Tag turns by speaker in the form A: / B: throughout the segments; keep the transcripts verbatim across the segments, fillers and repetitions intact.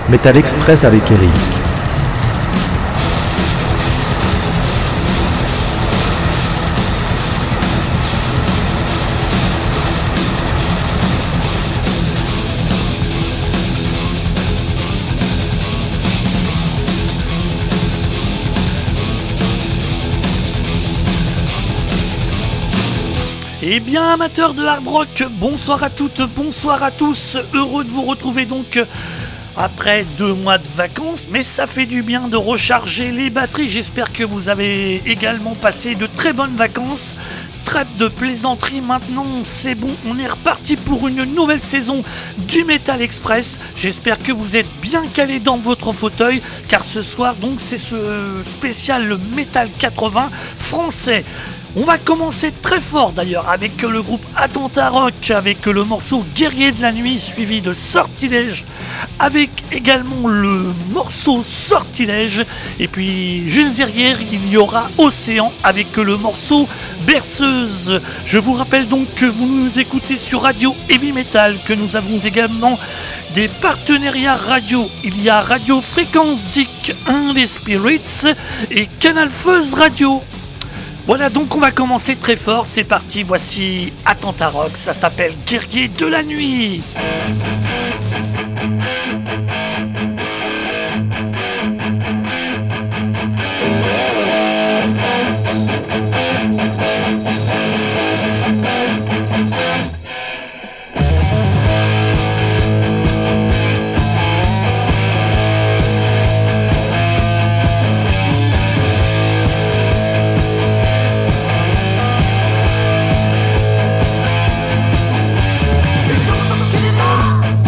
A: Metal Express avec Eric.
B: Eh bien, amateurs de hard rock, bonsoir à toutes, bonsoir à tous. Heureux de vous retrouver donc après deux mois de vacances, mais ça fait du bien de recharger les batteries. J'espère que vous avez également passé de très bonnes vacances. Trêve de plaisanterie, maintenant c'est bon, on est reparti pour une nouvelle saison du Metal Express. J'espère que vous êtes bien calés dans votre fauteuil, car ce soir donc c'est ce spécial Metal quatre-vingts français. On va commencer très fort d'ailleurs avec le groupe Attentat Rock, avec le morceau Guerrier de la Nuit suivi de Sortilège, avec également le morceau Sortilège, et puis juste derrière il y aura Océan avec le morceau Berceuse. Je vous rappelle donc que vous nous écoutez sur Radio Heavy Metal, que nous avons également des partenariats radio. Il y a Radio Fréquence Zik un les Spirits et Canal Fuzz Radio. Voilà, donc on va commencer très fort, c'est parti, voici Attentat Rock, ça s'appelle Guerrier de la Nuit.
C: Get it on!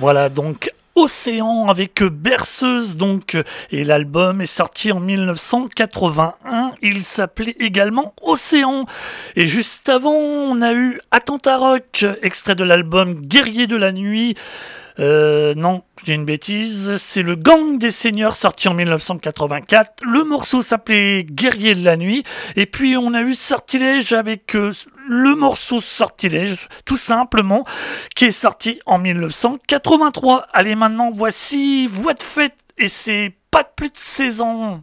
B: Voilà donc Océan avec Berceuse donc, et l'album est sorti en mille neuf cent quatre-vingt-un, il s'appelait également Océan. Et juste avant on a eu Attentat Rock, extrait de l'album Guerrier de la Nuit. Euh, non, j'ai une bêtise, c'est le Gang des Seigneurs sorti en mille neuf cent quatre-vingt-quatre, le morceau s'appelait Guerrier de la Nuit, et puis on a eu Sortilège avec euh, le morceau Sortilège, tout simplement, qui est sorti en mille neuf cent quatre-vingt-trois. Allez, maintenant voici Voix de Fête, et c'est pas de plus de seize ans.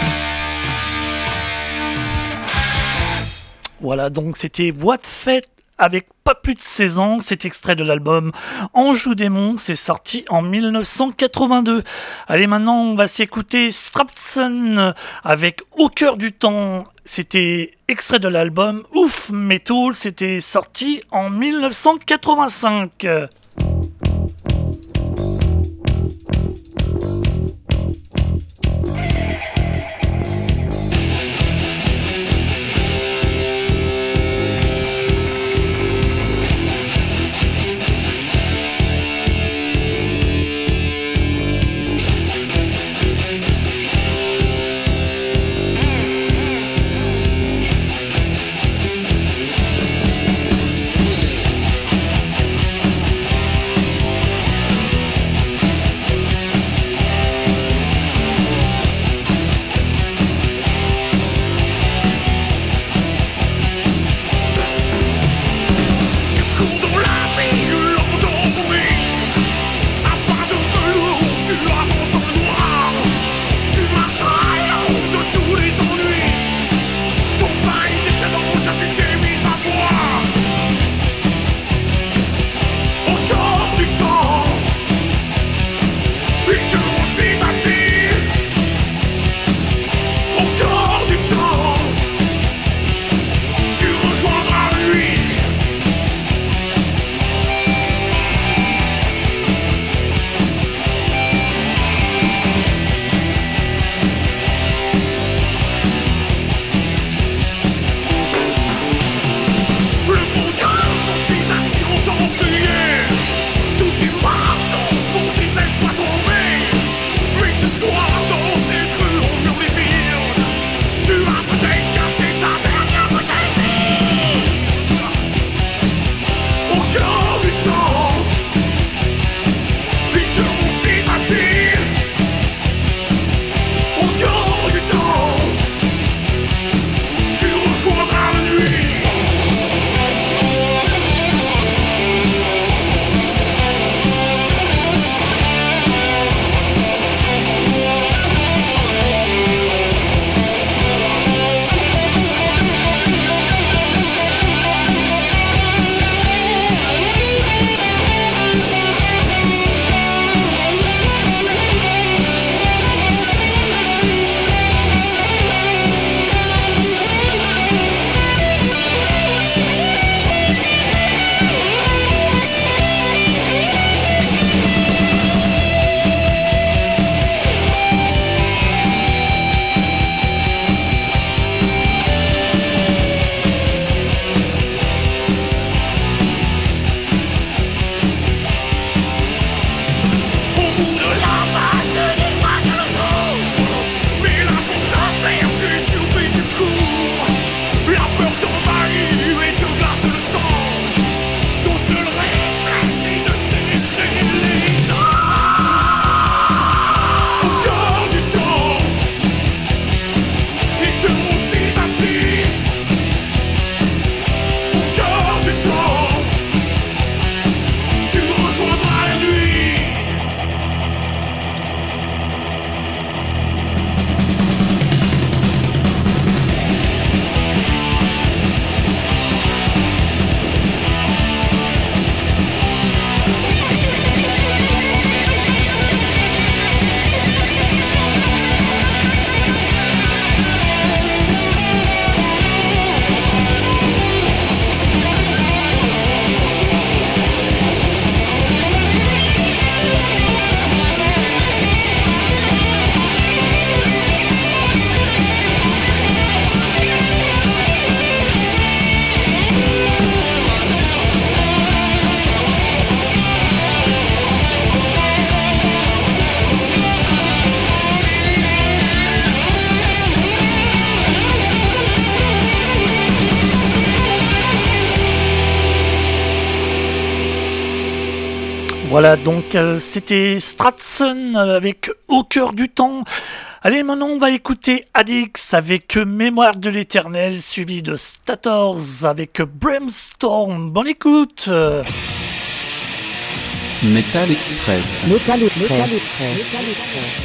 B: Voilà, donc c'était Voix de Fête avec pas plus de seize ans. C'est extrait de l'album Anjou Démon, c'est sorti en dix-neuf cent quatre-vingt-deux. Allez, maintenant on va s'écouter Stratson avec Au cœur du temps. C'était extrait de l'album Ouf Metal, c'était sorti en dix-neuf cent quatre-vingt-cinq. Voilà, donc euh, c'était Stratson avec Au cœur du temps. Allez, maintenant on va écouter Addix avec Mémoire de l'éternel, suivi de Stators avec Brimstone. Bonne écoute.
A: Metal Express.
C: Metal Express. Metal Express. Metal Express.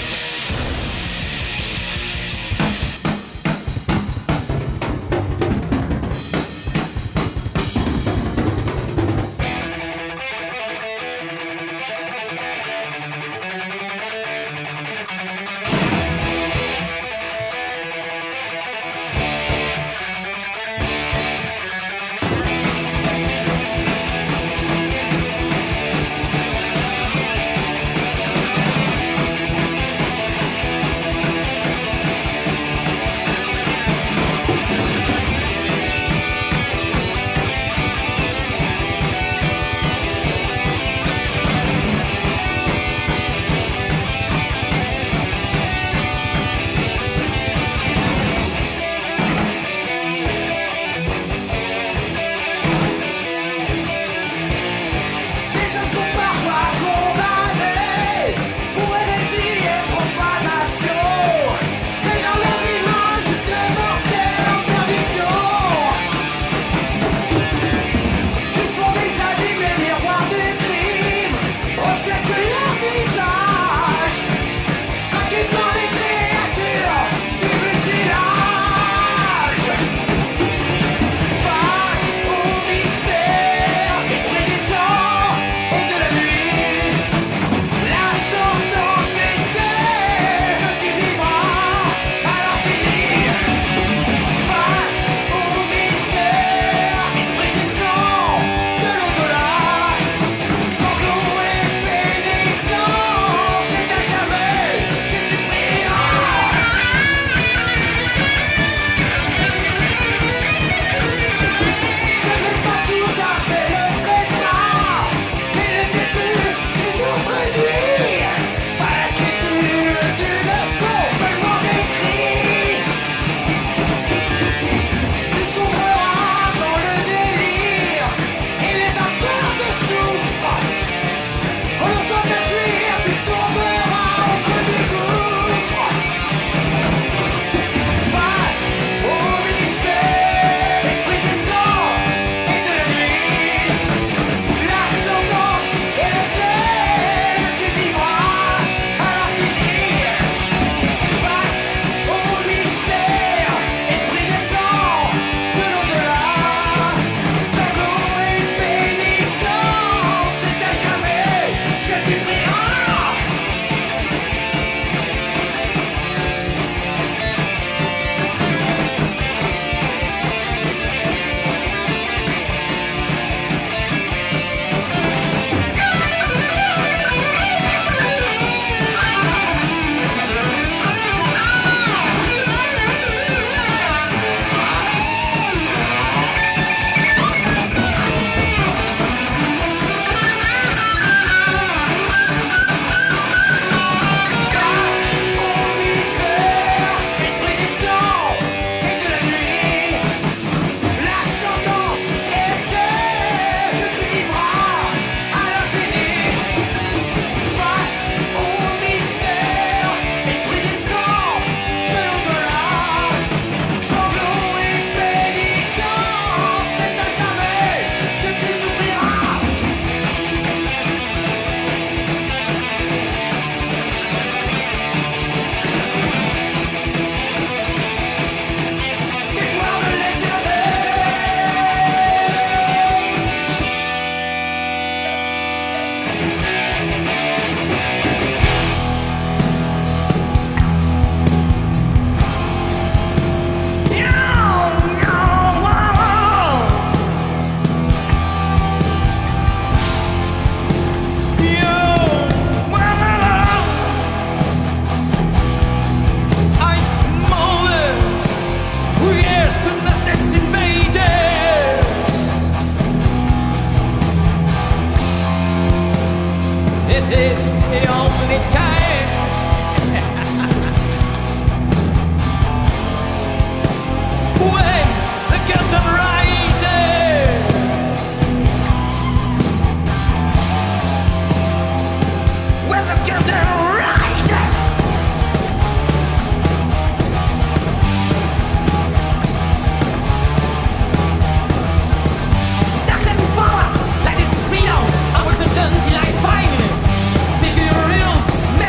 D: Darkness is power, light is freedom. I was a done till I find it. Make it real.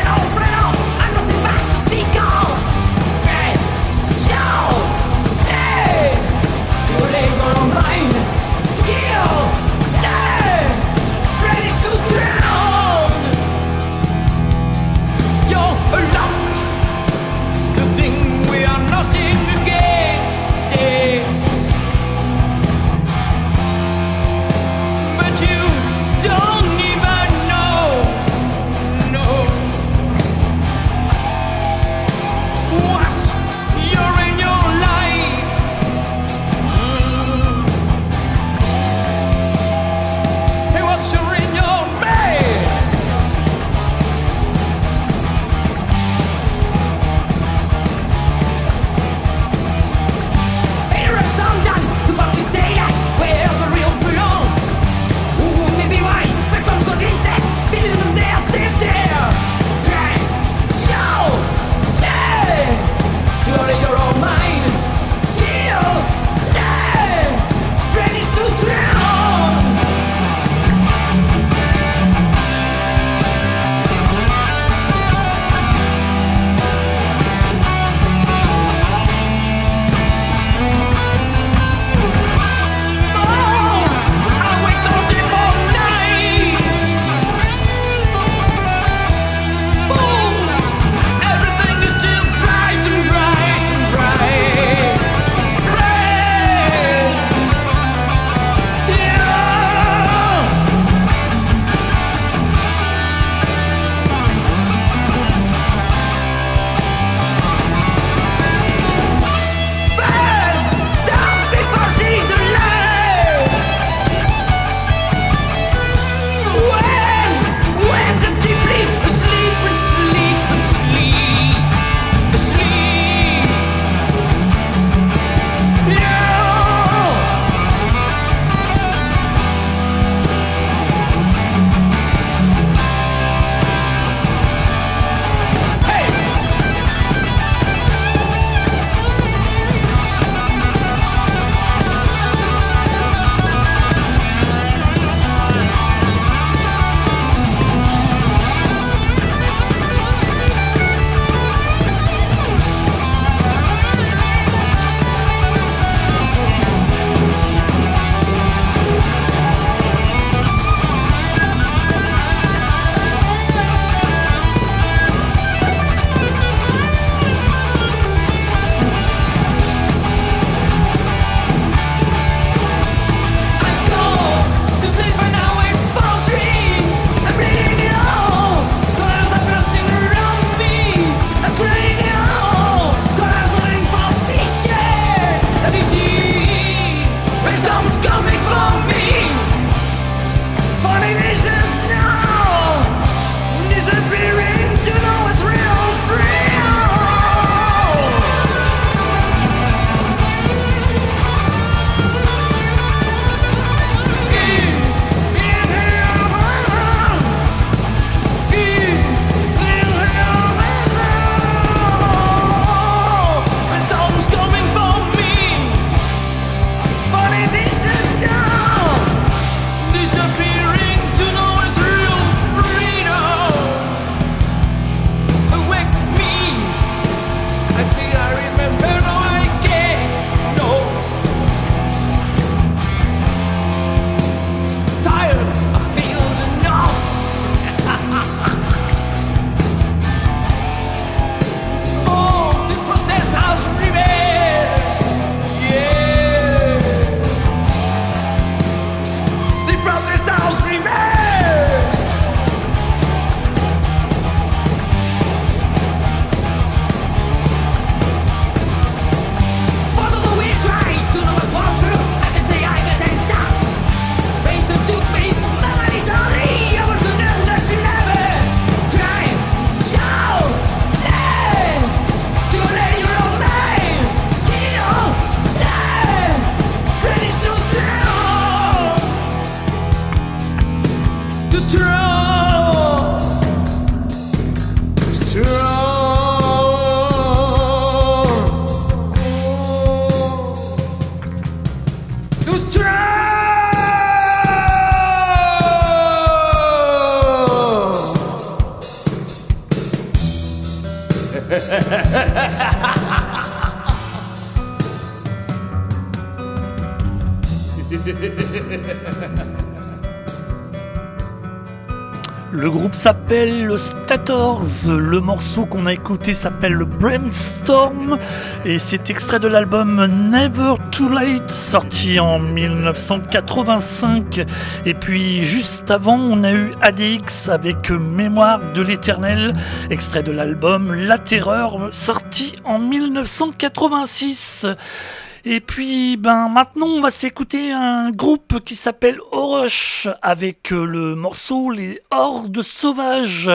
B: Le groupe s'appelle Stators, le morceau qu'on a écouté s'appelle Brainstorm et c'est extrait de l'album Never Too Late sorti en dix-neuf cent quatre-vingt-cinq. Et puis juste avant on a eu A D X avec Mémoire de l'Éternel, extrait de l'album La Terreur sorti en dix-neuf cent quatre-vingt-six. Et puis, ben, maintenant, on va s'écouter un groupe qui s'appelle Orush avec le morceau Les Hordes Sauvages.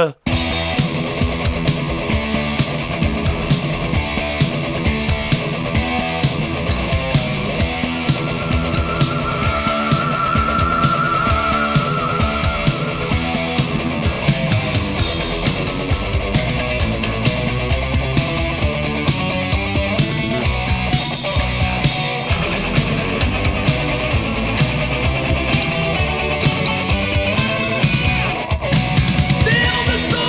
D: The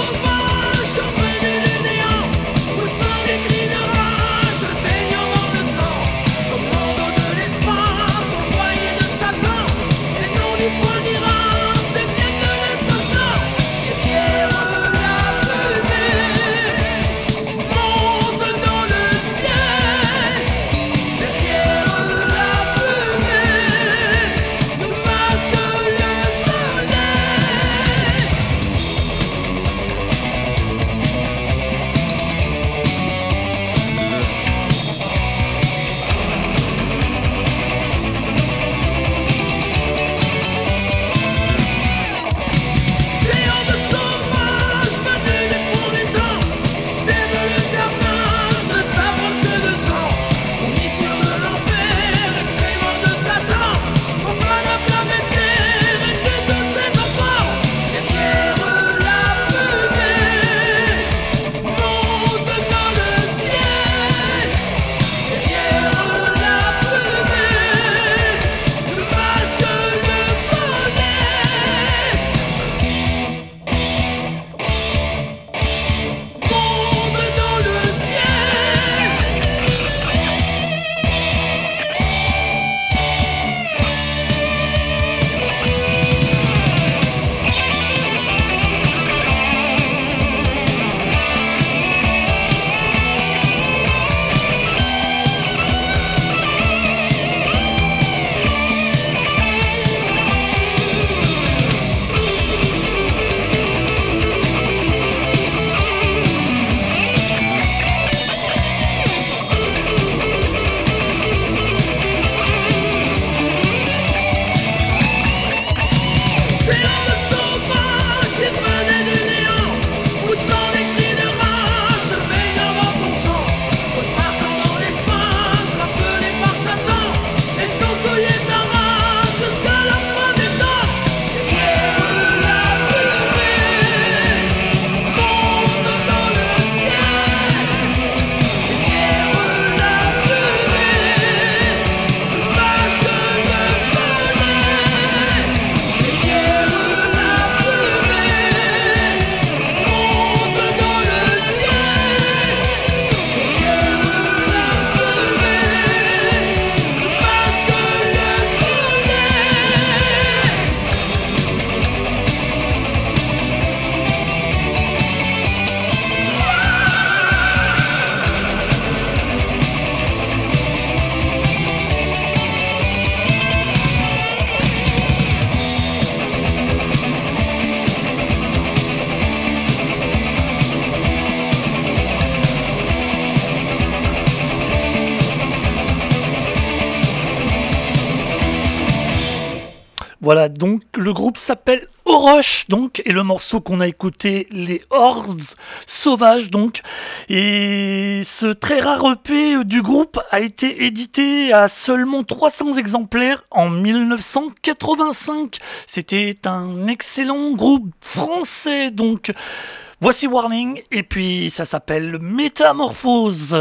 B: Voilà, donc le groupe s'appelle Oroch, donc, et le morceau qu'on a écouté, les Hordes Sauvages, donc. Et ce très rare E P du groupe a été édité à seulement trois cents exemplaires en mille neuf cent quatre-vingt-cinq. C'était un excellent groupe français, donc. Voici Warning, et puis ça s'appelle Métamorphose.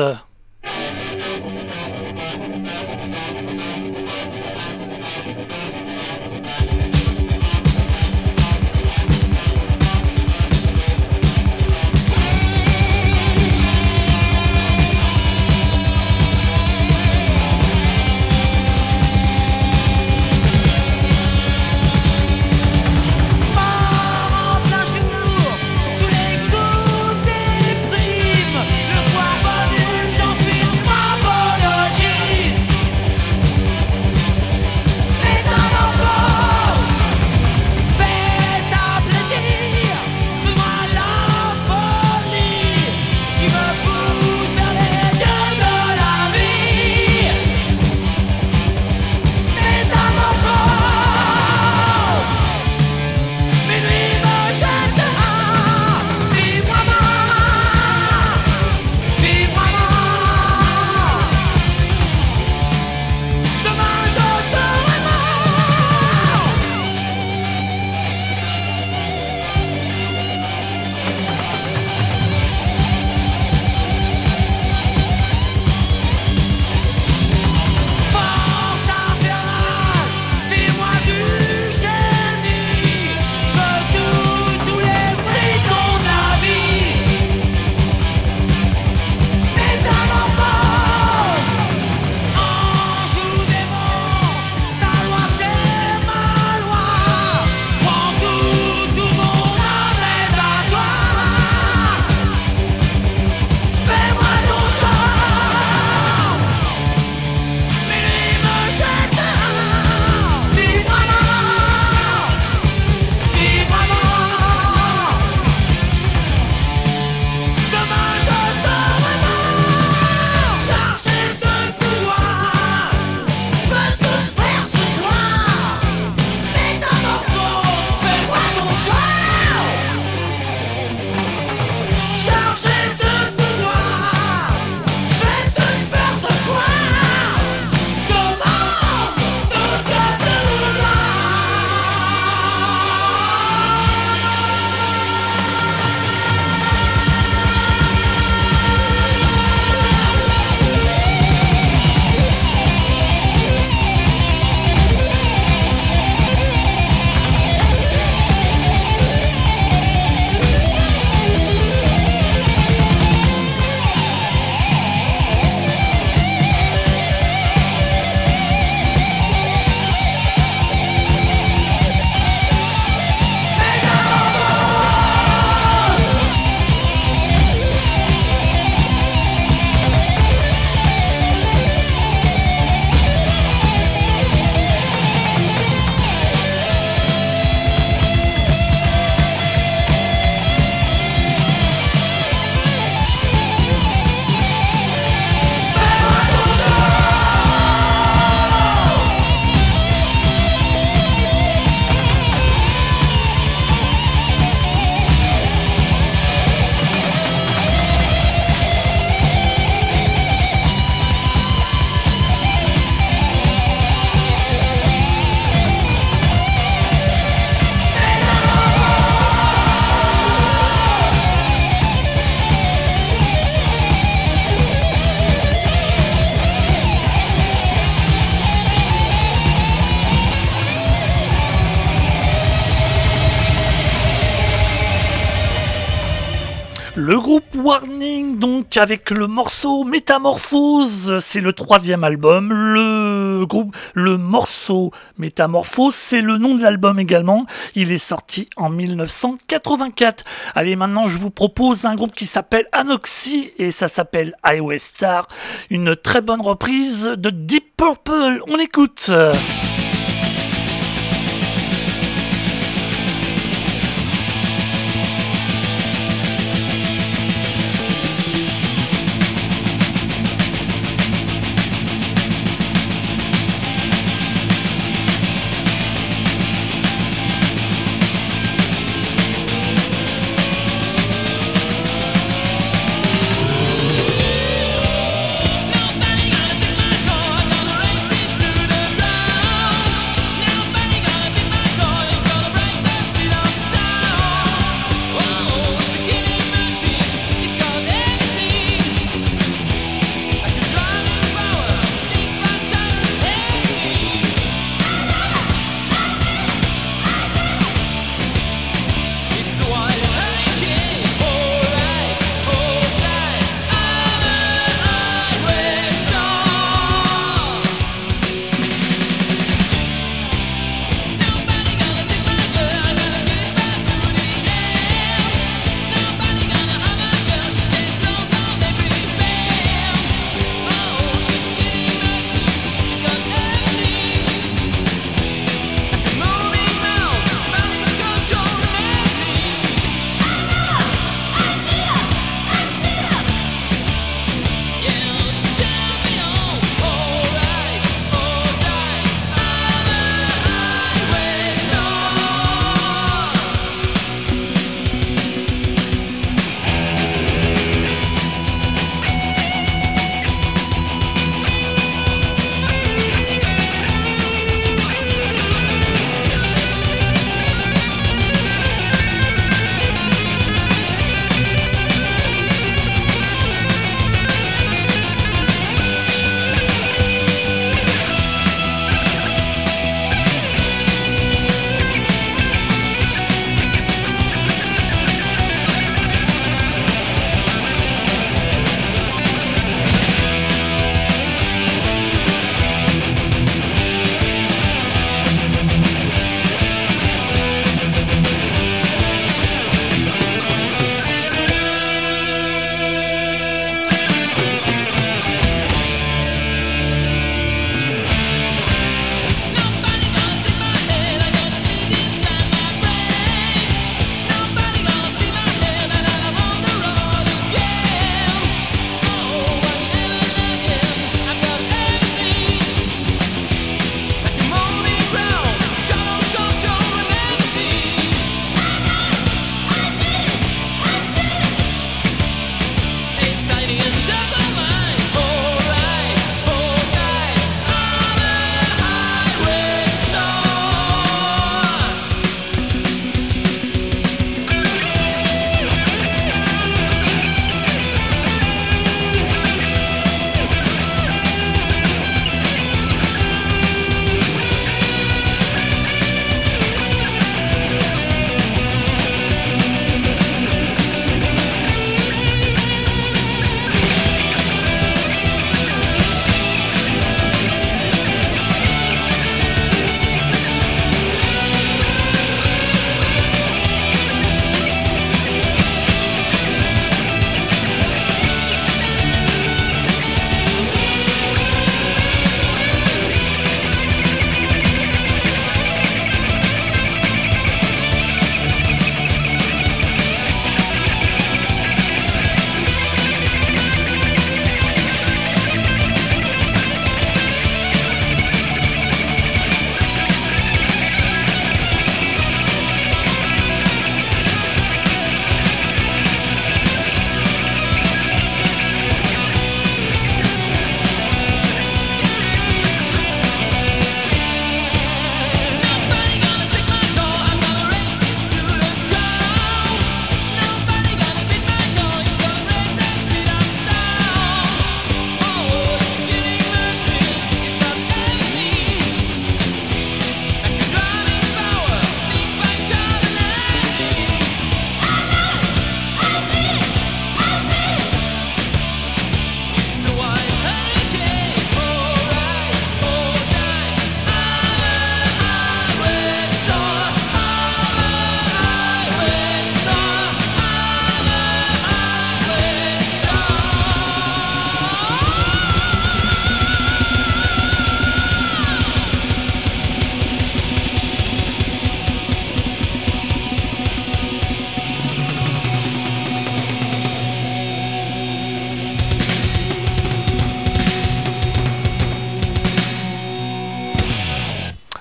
B: Le groupe Warning, donc, avec le morceau Métamorphose, c'est le troisième album. Le groupe, le morceau Métamorphose, c'est le nom de l'album également. Il est sorti en mille neuf cent quatre-vingt-quatre. Allez, maintenant, je vous propose un groupe qui s'appelle Anoxie et ça s'appelle Highway Star. Une très bonne reprise de Deep Purple. On écoute.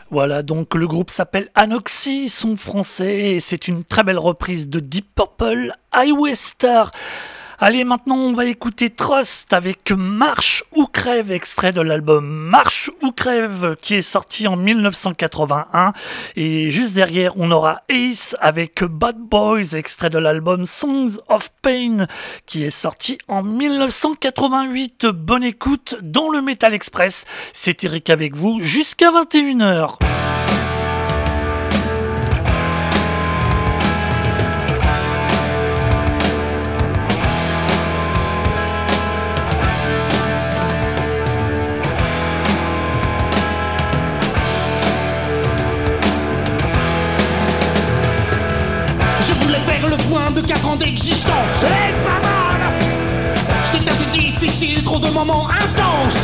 B: Voilà, donc le groupe s'appelle Anoxy, ils sont français et c'est une très belle reprise de Deep Purple, Highway Star. Allez, maintenant on va écouter Trust avec Marche ou Crève, extrait de l'album Marche ou Crève qui est sorti en dix-neuf cent quatre-vingt-un. Et juste derrière, on aura Ace avec Bad Boys, extrait de l'album Songs of Pain qui est sorti en dix-neuf cent quatre-vingt-huit. Bonne écoute dans le Metal Express. C'est Eric avec vous jusqu'à vingt et une heures.
D: De quatre ans d'existence, c'est pas mal. C'est assez difficile, trop de moments intenses.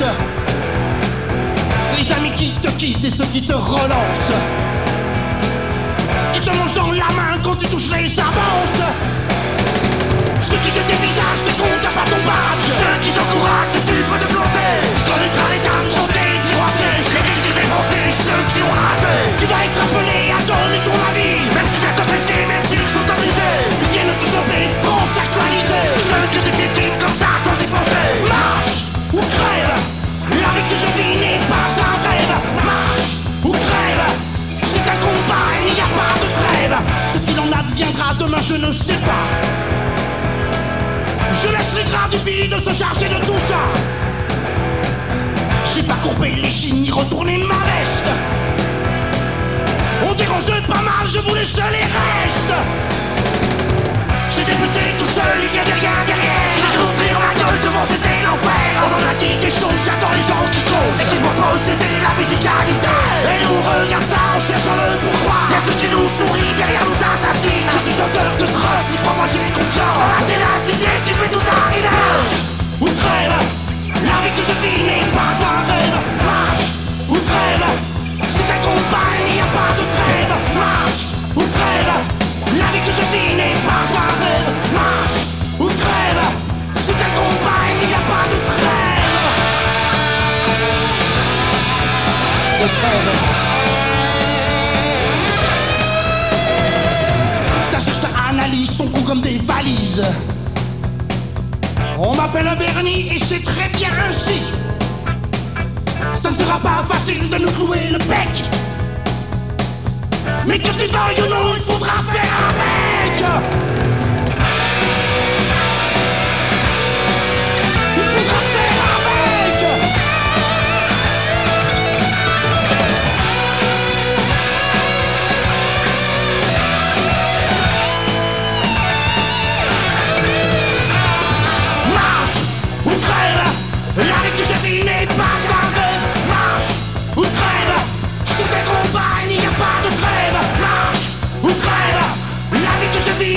D: Les amis qui te quittent et ceux qui te relancent, qui te mangent dans la main quand tu touches les avances, ceux qui te dévisagent, te comptent pas ton badge, ceux qui t'encouragent si tu peux te planter. Tu connaîtras les dames chanter, tu encaisses les désirs dépensés, ceux qui ont raté. Tu vas être appelé à donner ton avis, même si ça te fait chier, même s'ils sont obligés. Ils viennent tous tomber, France actualité. Ceux que tu piétines comme ça sans y penser. Marche ou crève, la vie que je vis n'est pas un rêve. Marche ou crève, c'est un combat, il n'y a pas de trêve. Ce qu'il en adviendra demain je ne sais pas. Je laisse les gras du bide se charger de tout ça. J'ai pas courbé les chines ni retourné ma veste. On dérange pas mal, je vous laisse les restes. J'ai débuté tout seul, il n'y avait rien derrière. J'ai ouvrir ma gueule devant, c'était l'enfer. On en a dit des choses, j'attends les gens qui causent. Et qui pour posséder la musicalité. Et nous on regarde ça en cherchant le pourquoi. Y'a ceux qui nous sourient, derrière nous assassinent. Je suis auteur de trust, dis-moi moi j'ai confiance. Dans la ténacité qui fait tout arriver. Ou crève, la vie que je vis n'est pas un rêve. Marche ou crève, c'est un combat, il n'y a pas de trêve. Marche ou crève, la vie que je vis n'est pas un rêve. Marche ou crève, c'est un combat, il n'y a pas de trêve. De trêve. Ça cherche, ça analyse son coup comme des valises. On m'appelle Bernie et c'est très bien ainsi. Ça ne sera pas facile de nous clouer le bec. Mais que tu veuilles ou non, il faudra faire avec. Il faudra faire avec. Marche ou crève, la vie que je vis n'est pas un rêve. Marche ou crève, c'est un combat, il n'y a pas de trêve. Marche ou crève, la vie que je vis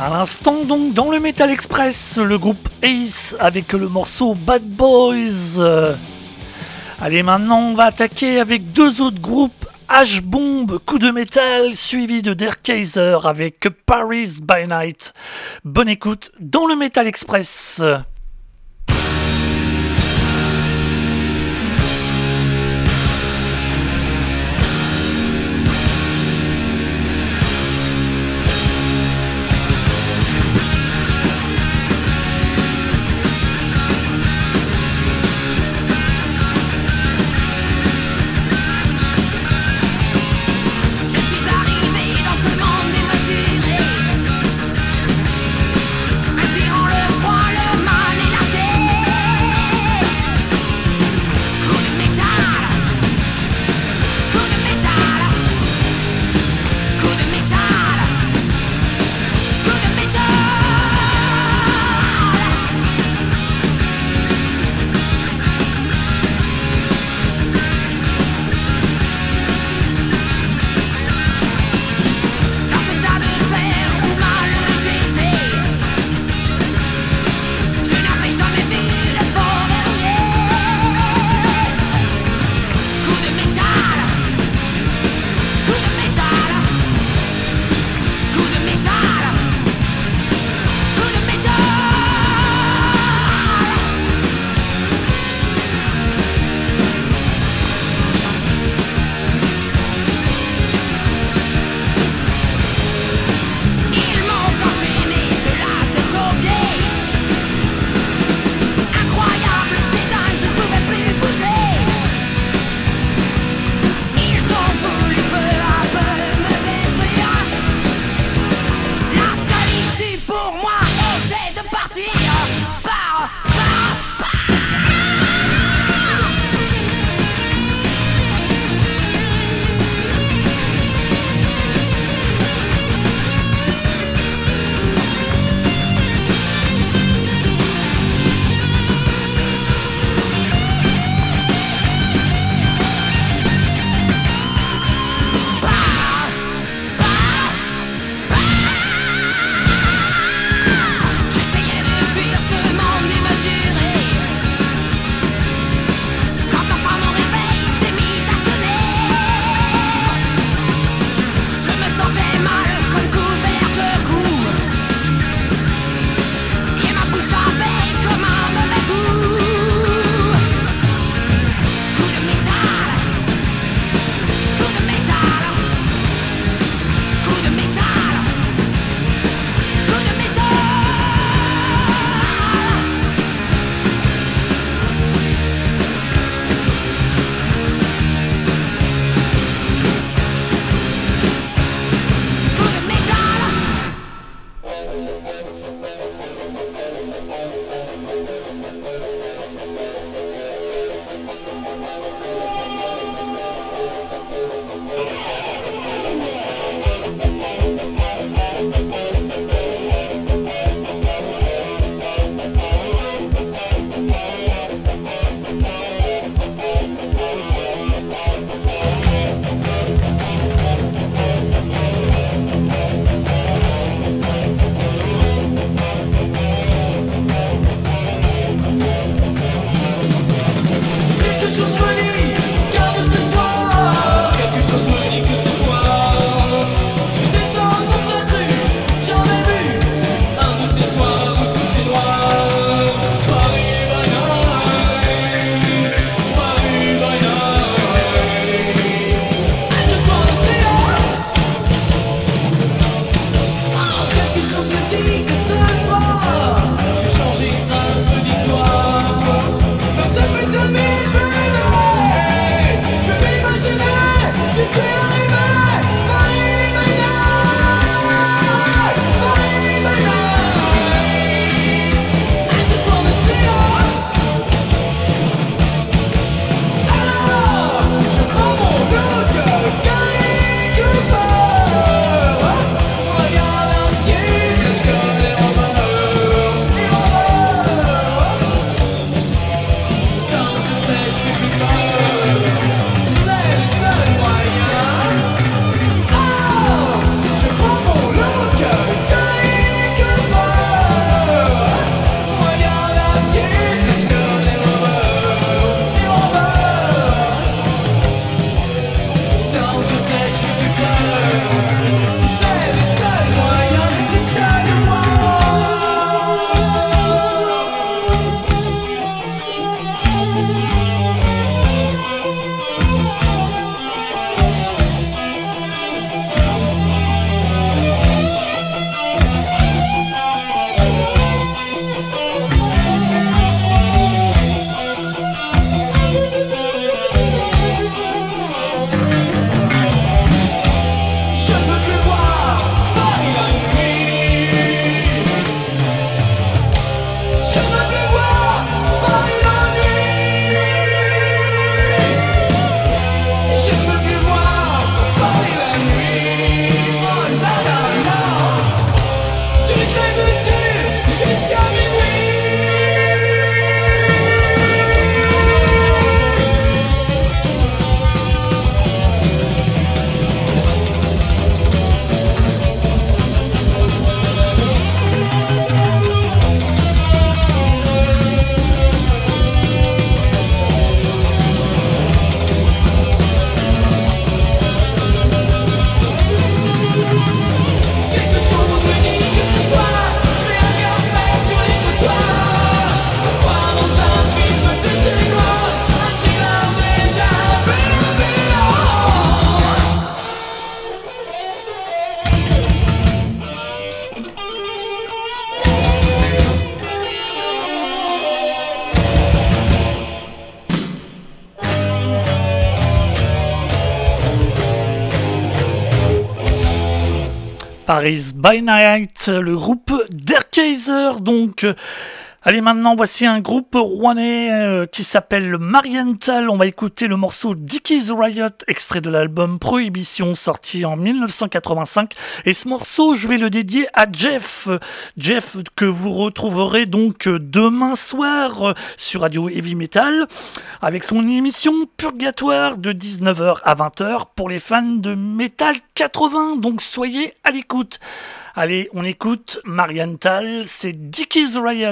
B: À l'instant donc dans le Metal Express, le groupe Ace avec le morceau Bad Boys. Allez, maintenant on va attaquer avec deux autres groupes, H-Bomb, coup de métal, suivi de Der Kaiser avec Paris by Night. Bonne écoute dans le Metal Express.
E: Inspirant le froid, le mal.
B: Paris by Night, le groupe Der Kaiser, donc. Allez, maintenant, voici un groupe rouennais euh, qui s'appelle Marienthal. On va écouter le morceau Dickies Riot, extrait de l'album Prohibition, sorti en dix-neuf cent quatre-vingt-cinq. Et ce morceau, je vais le dédier à Jeff. Jeff, que vous retrouverez donc demain soir sur Radio Heavy Metal, avec son émission Purgatoire de dix-neuf heures à vingt heures pour les fans de Metal quatre-vingts. Donc, soyez à l'écoute. Allez, on écoute Marienthal, c'est Dickies Riot.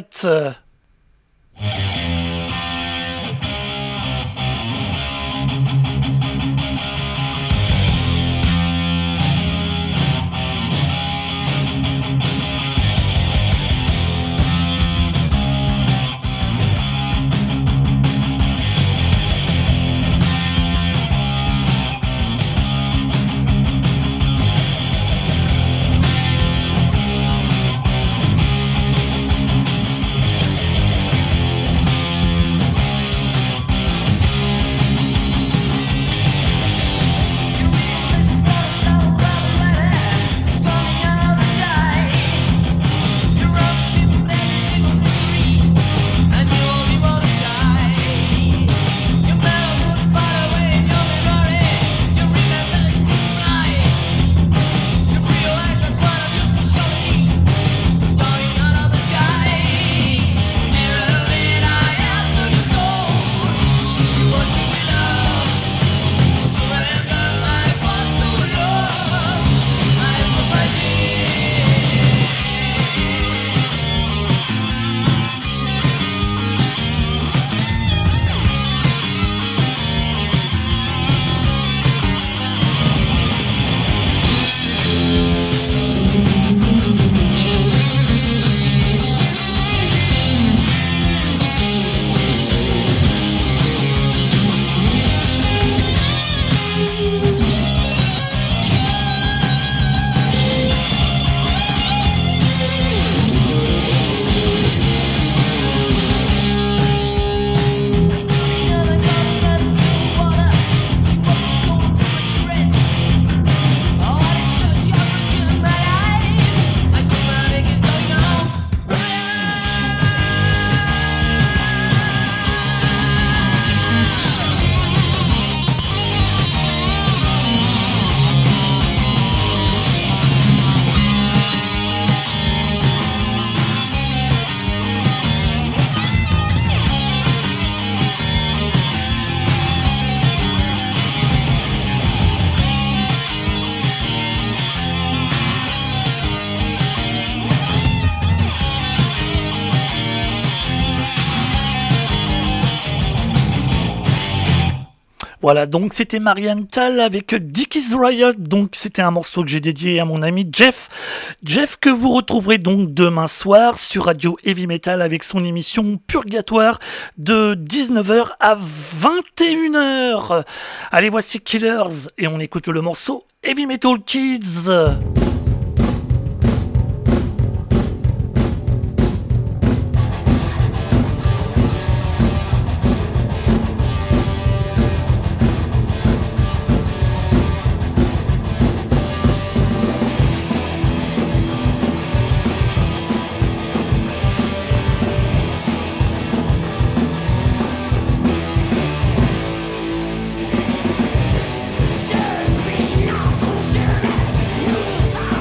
B: Voilà, donc c'était Marienthal avec Dickies Riot, donc c'était un morceau que j'ai dédié à mon ami Jeff. Jeff que vous retrouverez donc demain soir sur Radio Heavy Metal avec son émission Purgatoire de dix-neuf heures à vingt et une heures. Allez, voici Killers et on écoute le morceau Heavy Metal Kids.
E: Depuis notre jeunesse, nous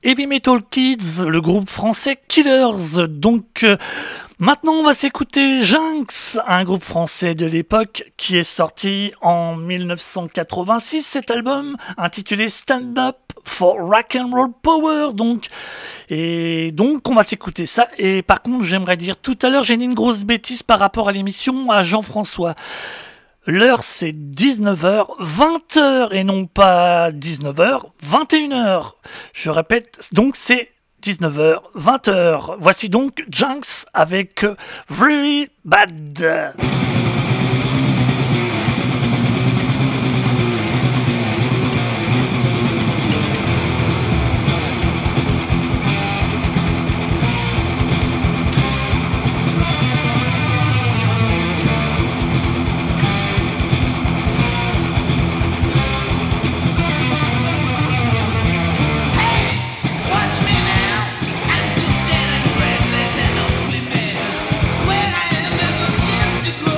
B: Heavy Metal Kids, le groupe français Killers. Donc euh, maintenant on va s'écouter Jinx, un groupe français de l'époque qui est sorti en dix-neuf cent quatre-vingt-six, cet album intitulé Stand Up for Rock and Roll Power. Donc, et donc on va s'écouter ça. Et par contre j'aimerais dire, tout à l'heure j'ai dit une grosse bêtise par rapport à l'émission à Jean-François. L'heure c'est dix-neuf heures vingt et non pas dix-neuf heures vingt et une. Je répète, donc c'est dix-neuf heures vingt. Voici donc Jinx avec Very Bad.
E: To grow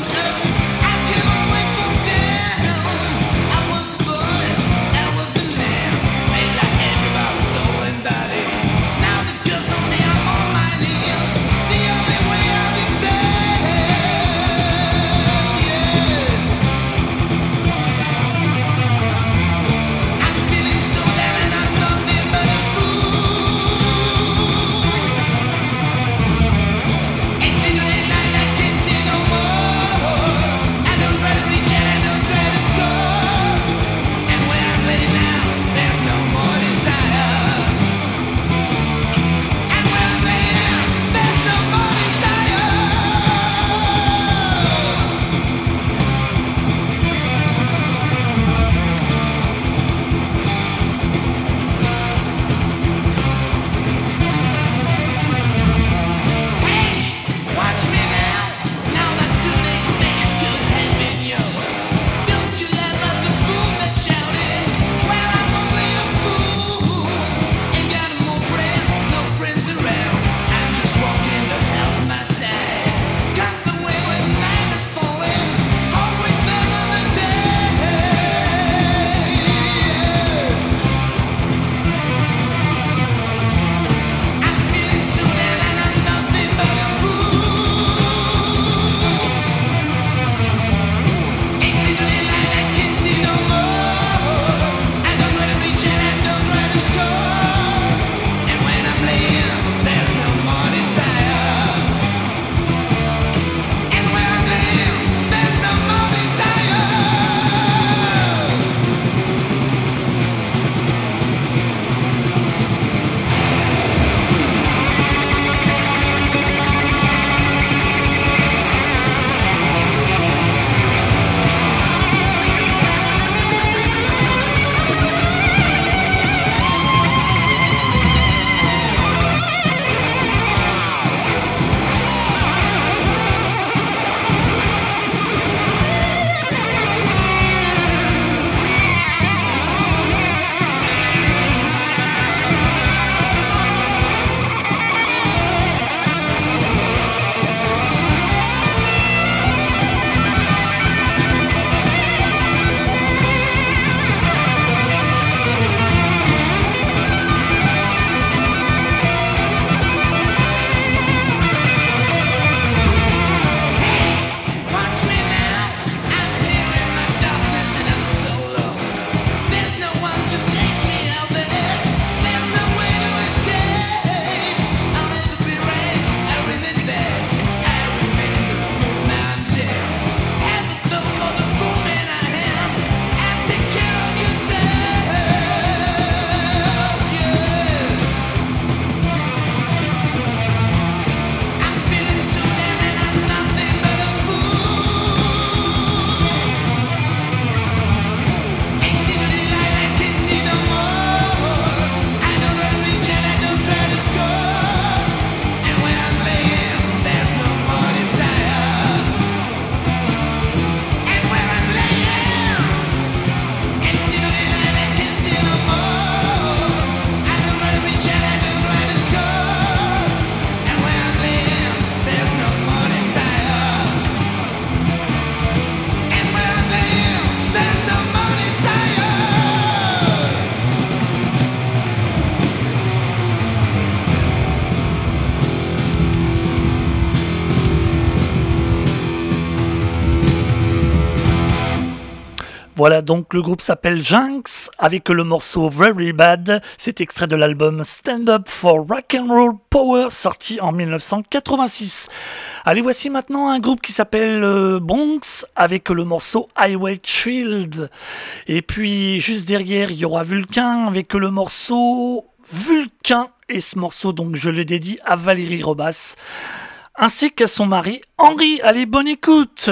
B: Voilà, donc le groupe s'appelle Jinx avec le morceau Very Bad. C'est extrait de l'album Stand Up for Rock and Roll Power sorti en dix-neuf cent quatre-vingt-six. Allez, voici maintenant un groupe qui s'appelle euh, Bronx avec le morceau Highway Shield. Et puis juste derrière, il y aura Vulcain avec le morceau Vulcain. Et ce morceau, donc je le dédie à Valérie Robas ainsi qu'à son mari Henri. Allez, bonne écoute.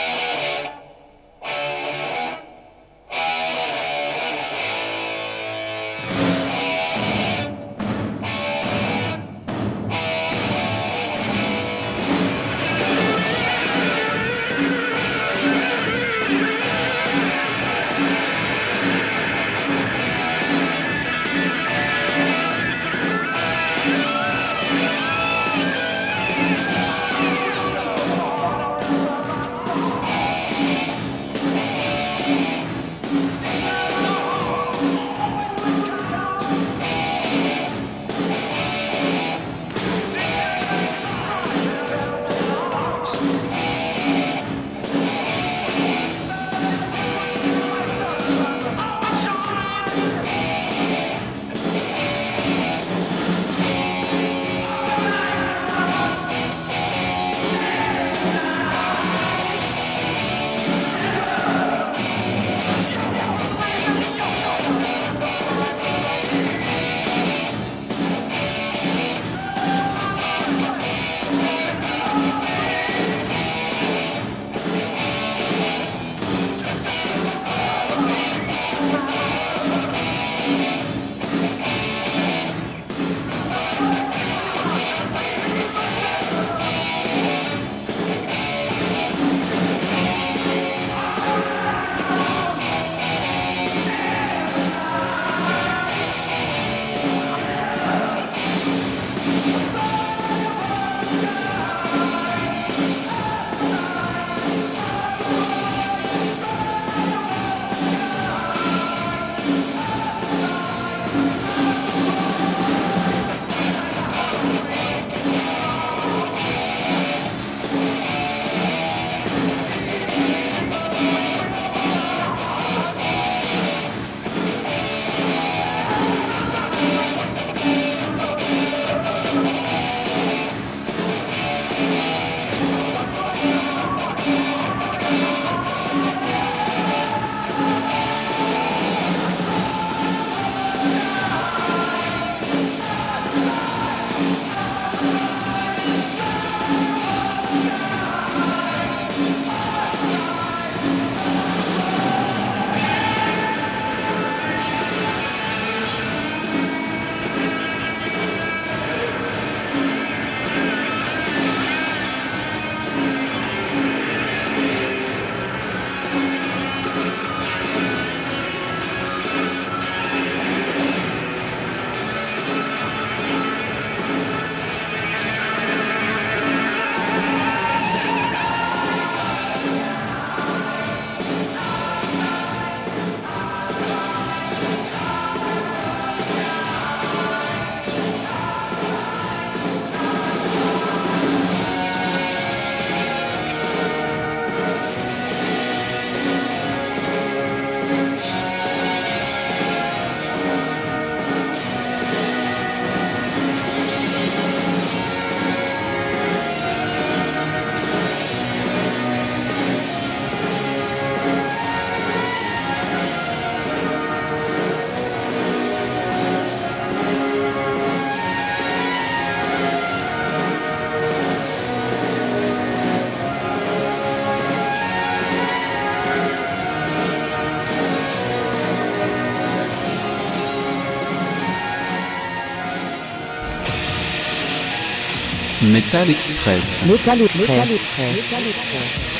A: Metal Express.
C: Metal Express. Metal Express. Metal Express.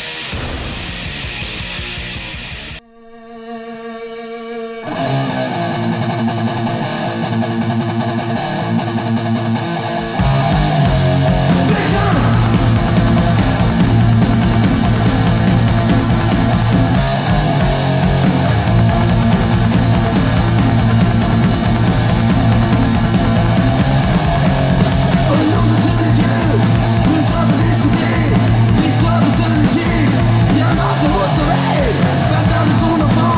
D: L'histoire de ce légit, bien marqué au soleil, perdant son enfant.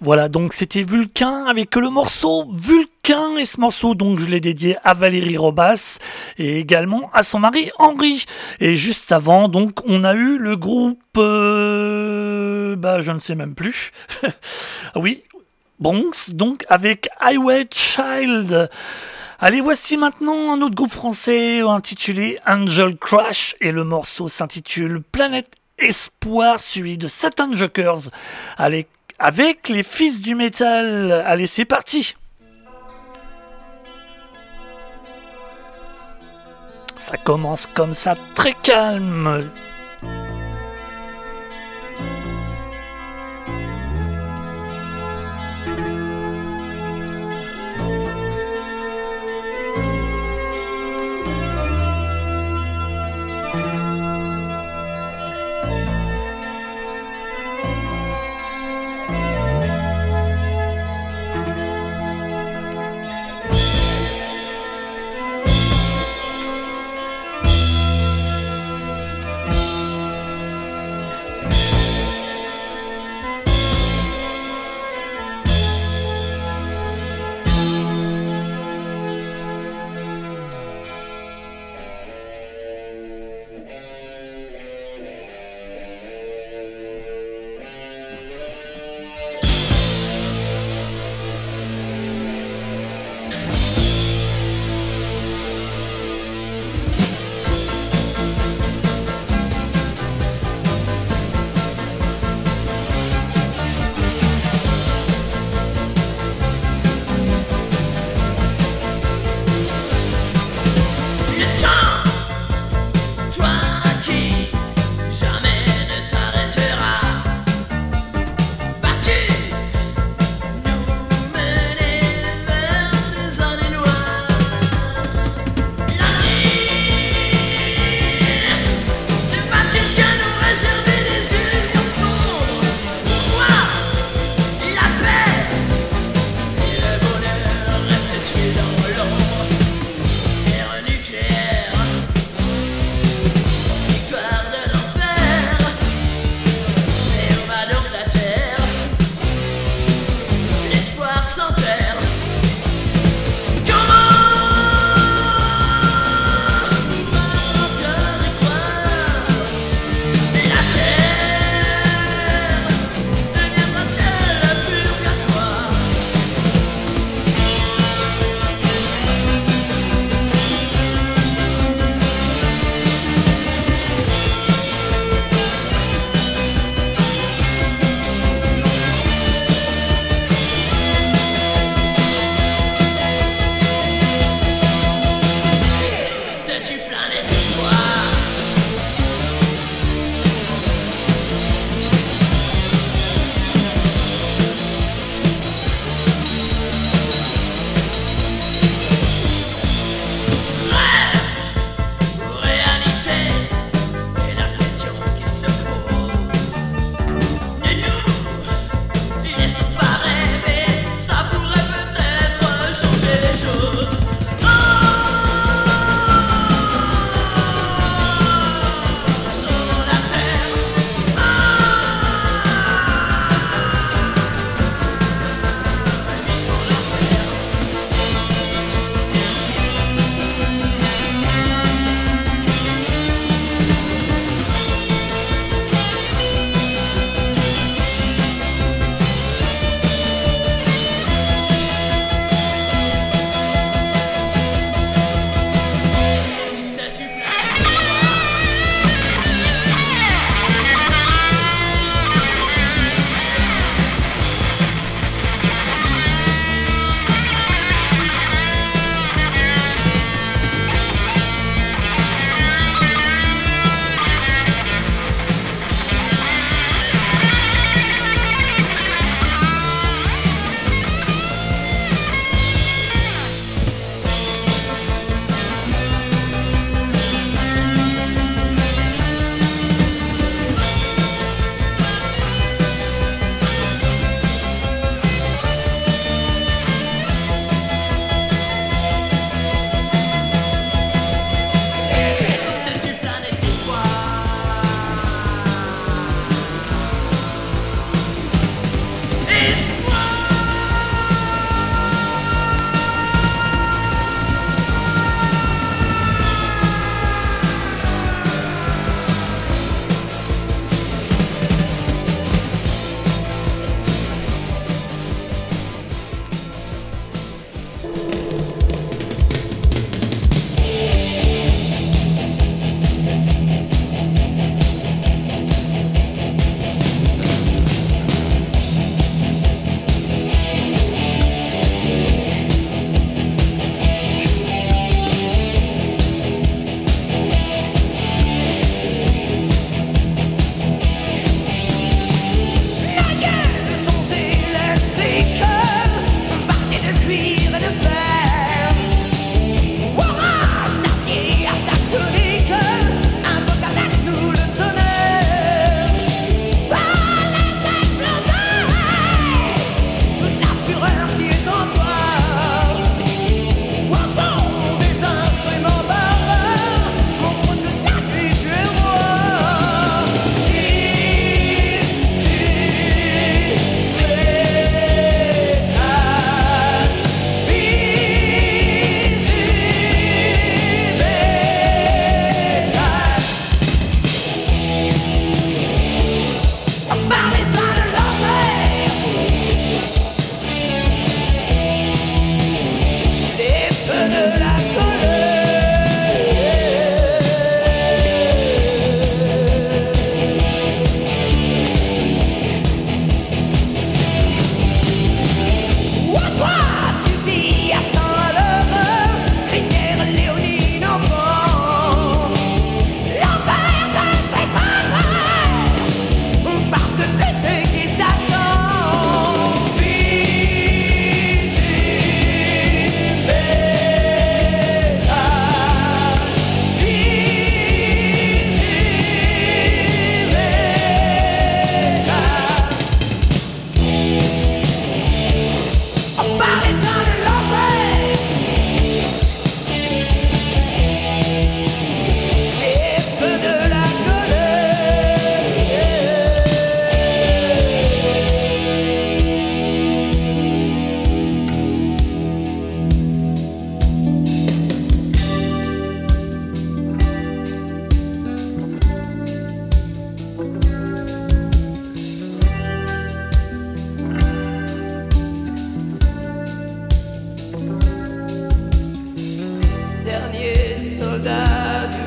B: Voilà, donc c'était Vulcain avec le morceau Vulcain, et ce morceau, donc je l'ai dédié à Valérie Robas et également à son mari Henri. Et juste avant, donc on a eu le groupe, euh, bah je ne sais même plus. Oui, Bronx, donc avec Highway Child. Allez, voici maintenant un autre groupe français intitulé Angel Crash, et le morceau s'intitule Planète Espoir, suivi de Satan Jokers. Allez, avec les fils du métal. Allez, c'est parti. Ça commence comme ça, très calme.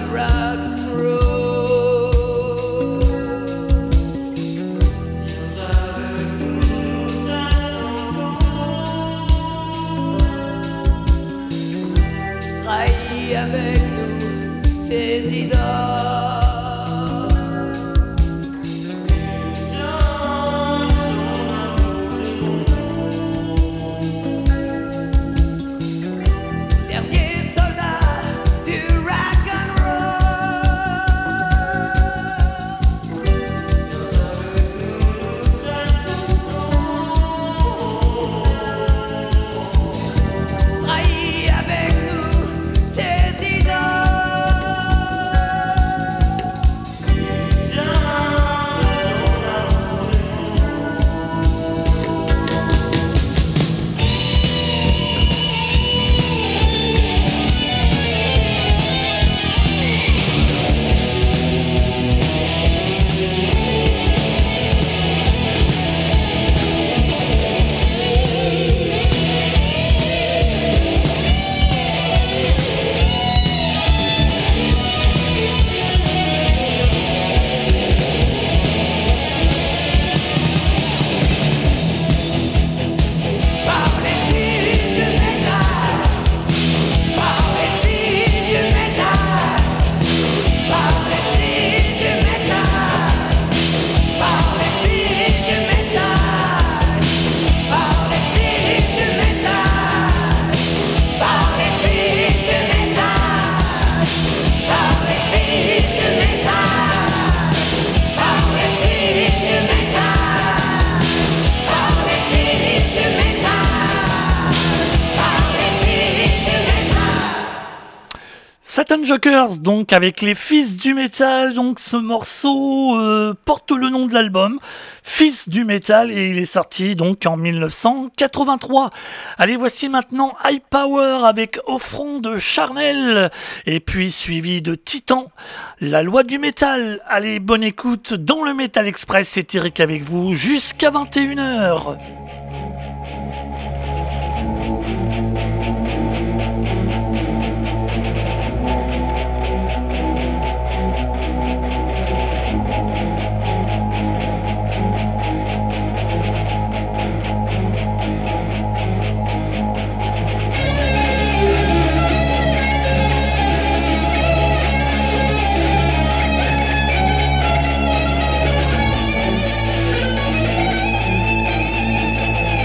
B: Satan Jokers, donc avec les Fils du Métal, donc ce morceau euh, porte le nom de l'album, Fils du Métal, et il est sorti donc en dix-neuf cent quatre-vingt-trois. Allez, voici maintenant High Power avec Offrande charnelle, et puis suivi de Titan, La Loi du Métal. Allez, bonne écoute dans le Metal Express, c'est Eric avec vous jusqu'à vingt et une heures.
E: Thank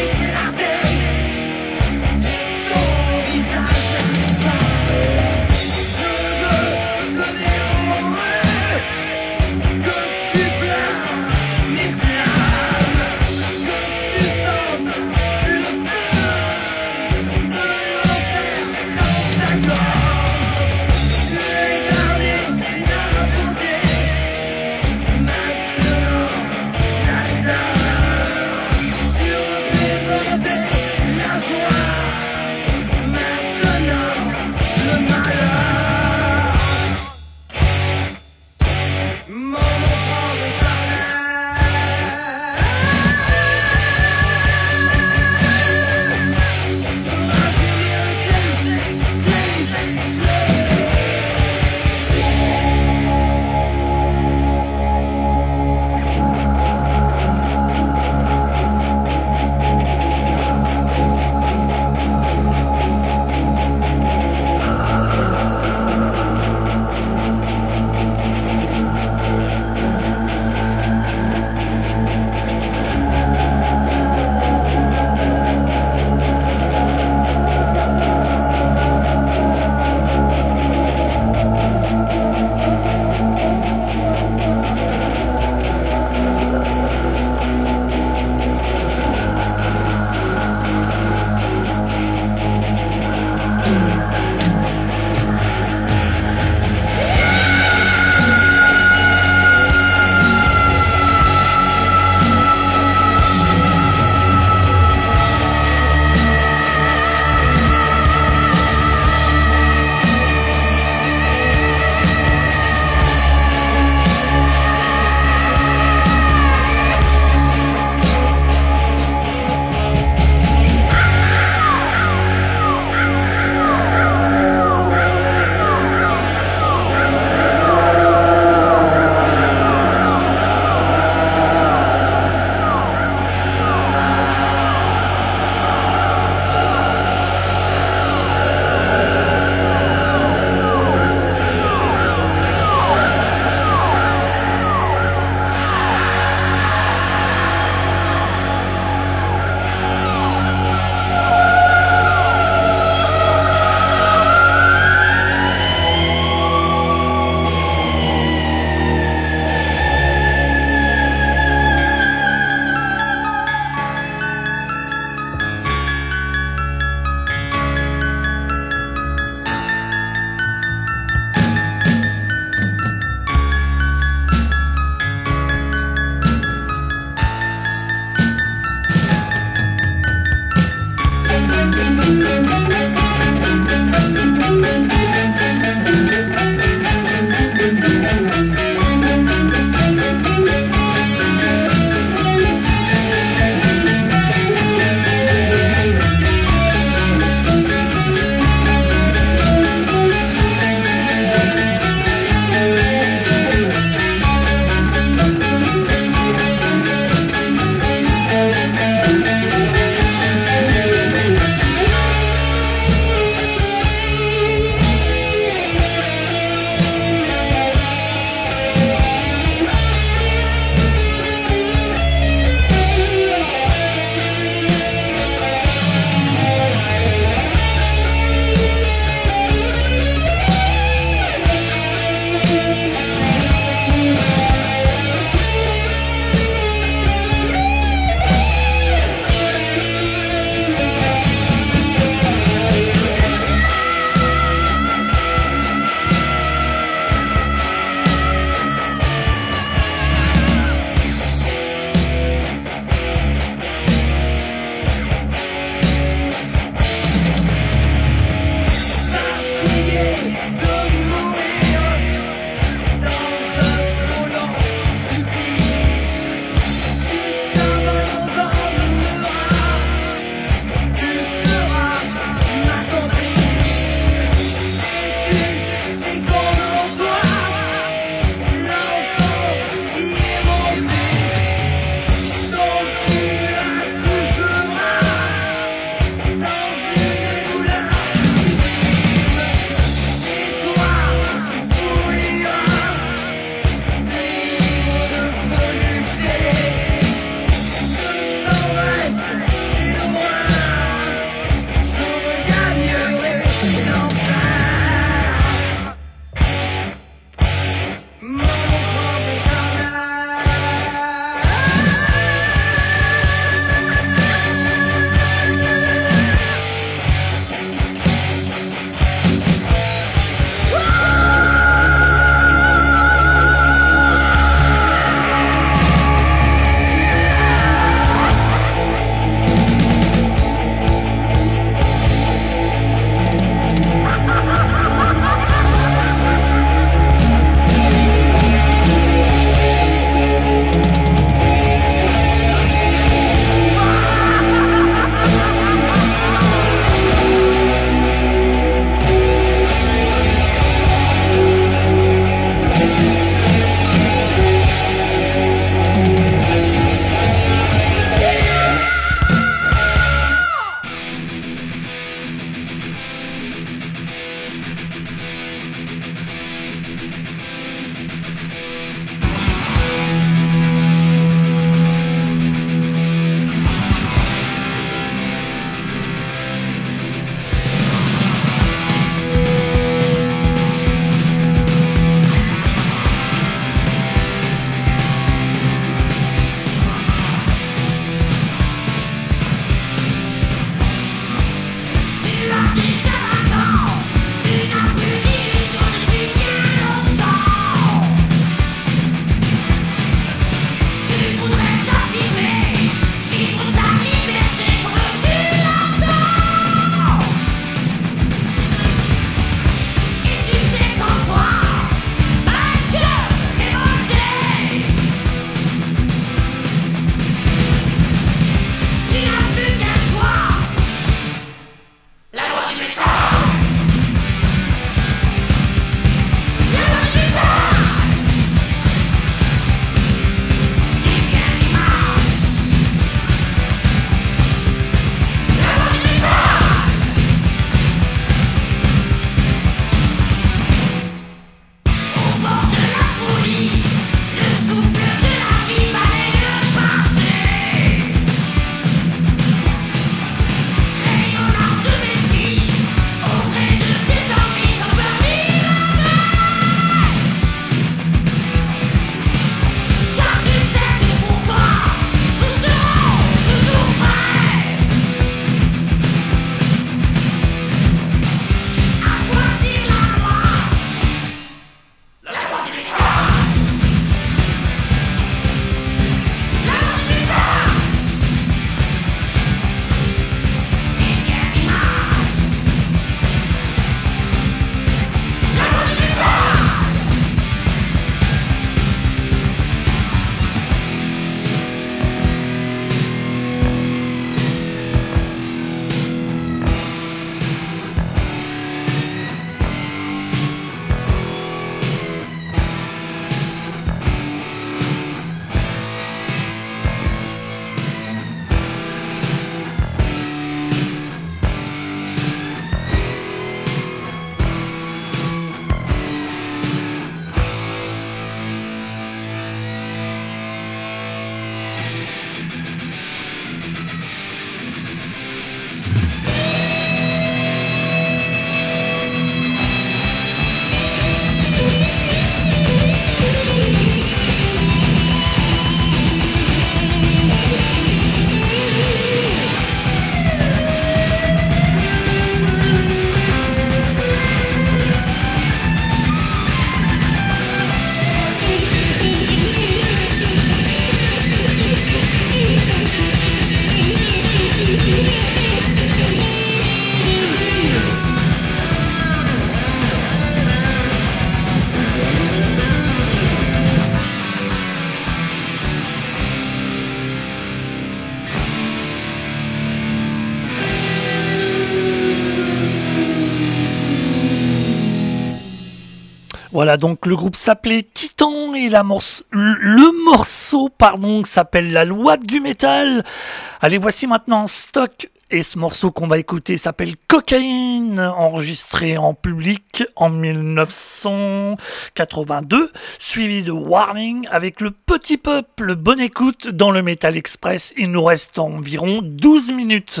B: Voilà, donc le groupe s'appelait Titan et la morce- le morceau pardon, s'appelle La Loi du Métal. Allez, voici maintenant Stock. Et ce morceau qu'on va écouter s'appelle Cocaïne, enregistré en public en dix-neuf cent quatre-vingt-deux, suivi de Warning avec le Petit Peuple. Bonne écoute dans le Metal Express, il nous reste environ douze minutes.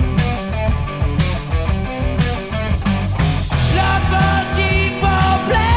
E: Le petit peuple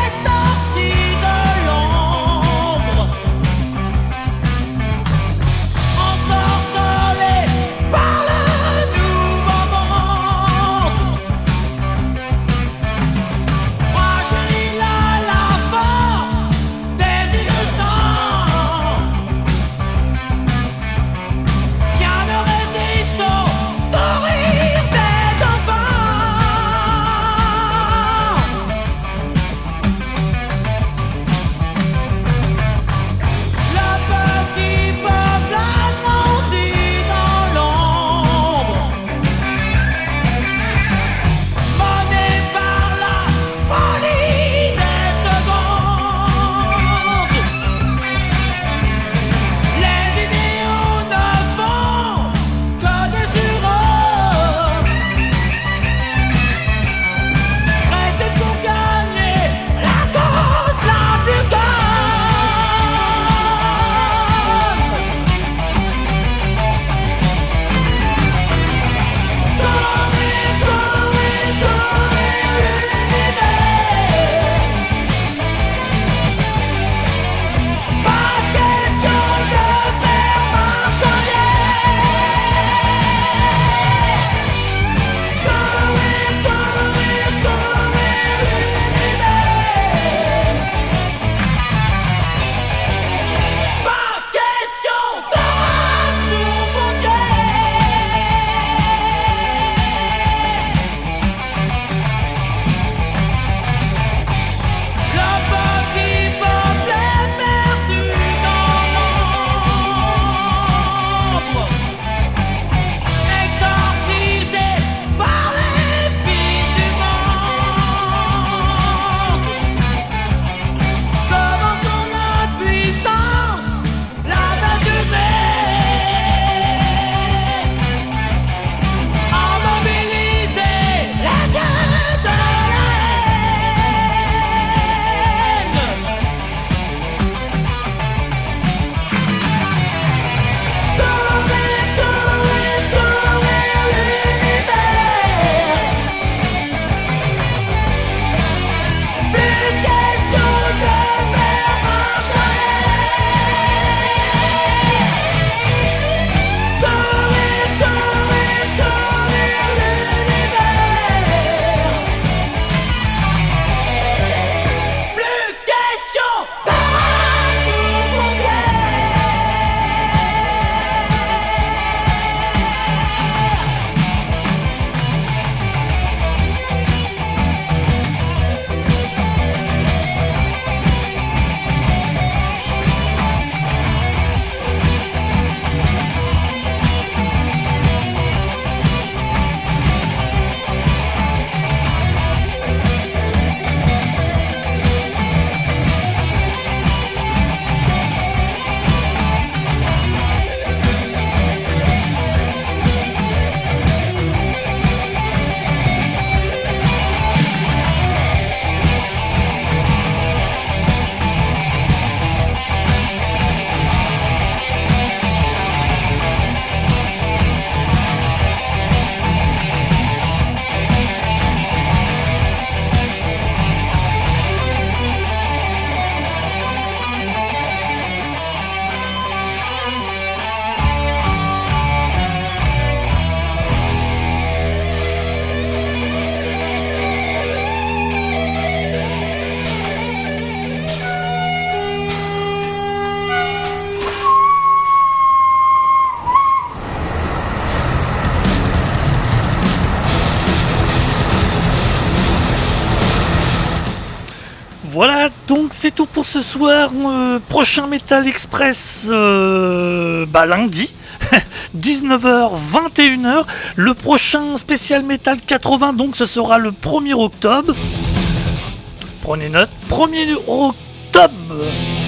B: Voilà, donc c'est tout pour ce soir. Euh, prochain Metal Express euh, bah, lundi, dix-neuf heures, vingt et une heures. Le prochain spécial Metal quatre-vingts, donc ce sera le premier octobre. Prenez note, premier octobre.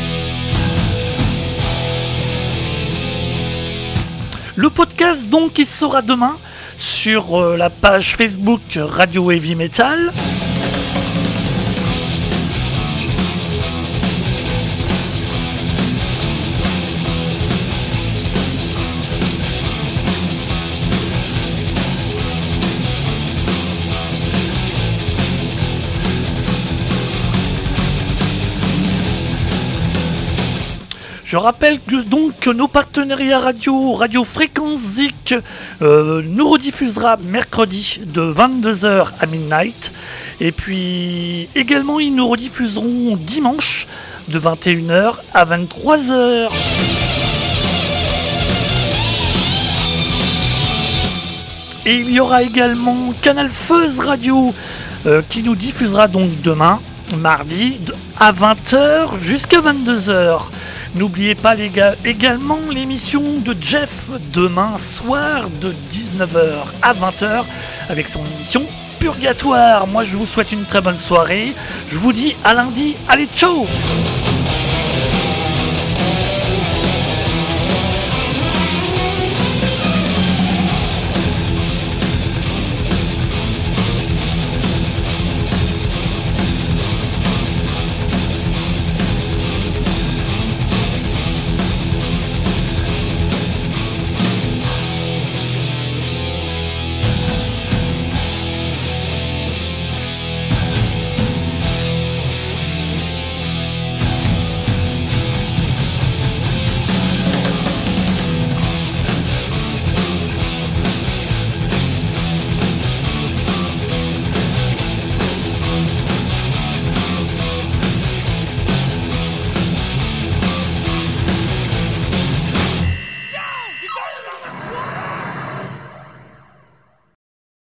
B: Le podcast, donc, il sera demain sur euh, la page Facebook Radio Heavy Metal. Je rappelle que donc que nos partenariats radio, Radio Fréquence Zik, euh, nous rediffusera mercredi de vingt-deux heures à midnight. Et puis également ils nous rediffuseront dimanche de vingt et une heures à vingt-trois heures. Et il y aura également Canal Fuzz Radio euh, qui nous diffusera donc demain, mardi, à vingt heures jusqu'à vingt-deux heures. N'oubliez pas les gars, également l'émission de Jeff demain soir de dix-neuf heures à vingt heures avec son émission Purgatoire. Moi je vous souhaite une très bonne soirée. Je vous dis à lundi. Allez, ciao!